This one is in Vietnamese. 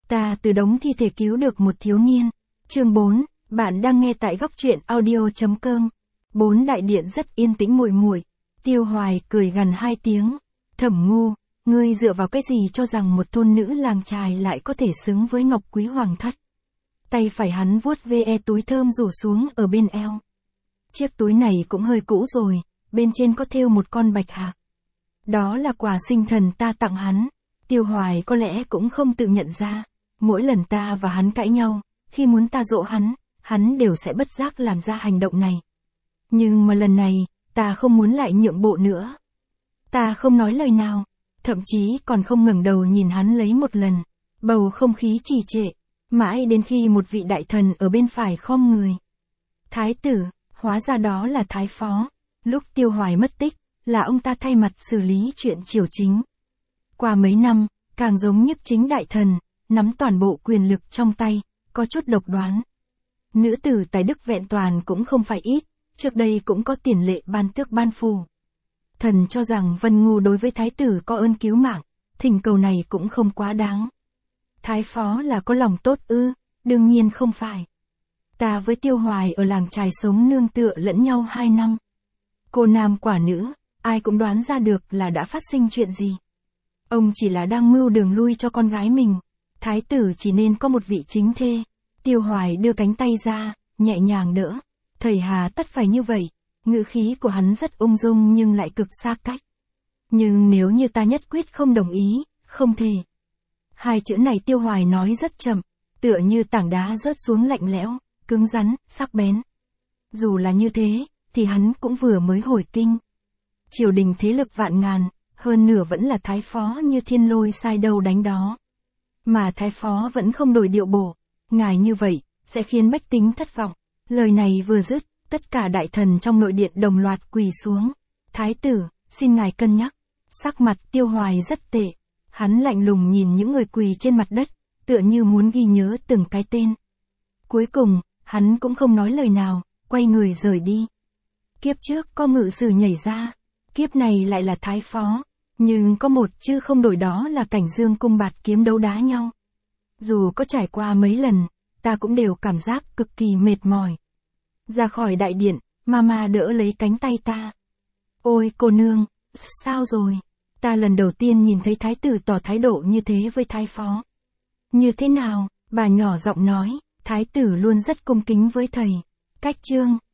Ta từ đống thi thể cứu được một thiếu niên. Chương 4, bạn đang nghe tại góc truyện audio.com. 4 đại điện rất yên tĩnh muội muội. Tiêu Hoài cười gằn 2 tiếng. Thẩm Ngu, ngươi dựa vào cái gì cho rằng một thôn nữ làng chài lại có thể xứng với Ngọc Quý Hoàng thất? Tay phải hắn vuốt ve túi thơm rủ xuống ở bên eo. Chiếc túi này cũng hơi cũ rồi, bên trên có thêu một con bạch hạc. Đó là quà sinh thần ta tặng hắn. Tiêu Hoài có lẽ cũng không tự nhận ra. Mỗi lần ta và hắn cãi nhau, khi muốn ta dỗ hắn đều sẽ bất giác làm ra hành động này. Nhưng mà lần này, ta không muốn lại nhượng bộ nữa. Ta không nói lời nào, thậm chí còn không ngẩng đầu nhìn hắn lấy một lần. Bầu không khí trì trệ, mãi đến khi một vị đại thần ở bên phải khom người. Thái tử, hóa ra đó là Thái Phó. Lúc Tiêu Hoài mất tích, là ông ta thay mặt xử lý chuyện triều chính. Qua mấy năm, càng giống nhiếp chính đại thần, nắm toàn bộ quyền lực trong tay, có chút độc đoán. Nữ tử tài đức vẹn toàn cũng không phải ít, trước đây cũng có tiền lệ ban tước ban phù. Thần cho rằng Vân Ngu đối với thái tử có ơn cứu mạng, thỉnh cầu này cũng không quá đáng. Thái Phó là có lòng tốt ư? Đương nhiên không phải. Ta với Tiêu Hoài ở làng chài sống nương tựa lẫn nhau 2 năm. Cô nam quả nữ, ai cũng đoán ra được là đã phát sinh chuyện gì. Ông chỉ là đang mưu đường lui cho con gái mình. Thái tử chỉ nên có một vị chính thê. Tiêu Hoài đưa cánh tay ra, nhẹ nhàng đỡ. Thầy hà tất phải như vậy. Ngữ khí của hắn rất ung dung nhưng lại cực xa cách. Nhưng nếu như ta nhất quyết không đồng ý, không thể. 2 chữ này Tiêu Hoài nói rất chậm, tựa như tảng đá rớt xuống lạnh lẽo, cứng rắn, sắc bén. Dù là như thế, thì hắn cũng vừa mới hồi kinh. Triều đình thế lực vạn ngàn, hơn nửa vẫn là Thái Phó như thiên lôi sai đâu đánh đó. Mà Thái Phó vẫn không đổi điệu bộ, ngài như vậy, sẽ khiến bách tính thất vọng. Lời này vừa dứt, tất cả đại thần trong nội điện đồng loạt quỳ xuống. Thái tử, xin ngài cân nhắc. Sắc mặt Tiêu Hoài rất tệ. Hắn lạnh lùng nhìn những người quỳ trên mặt đất, tựa như muốn ghi nhớ từng cái tên. Cuối cùng, hắn cũng không nói lời nào, quay người rời đi. Kiếp trước có ngự sử nhảy ra, kiếp này lại là Thái Phó, nhưng có một chứ không đổi, đó là cảnh dương cung bạt kiếm đấu đá nhau. Dù có trải qua mấy lần, ta cũng đều cảm giác cực kỳ mệt mỏi. Ra khỏi đại điện, Mama đỡ lấy cánh tay ta. Ôi cô nương, sao rồi? Ta lần đầu tiên nhìn thấy thái tử tỏ thái độ như thế với Thái Phó. Như thế nào? Bà nhỏ giọng nói, thái tử luôn rất cung kính với thầy. Cách chương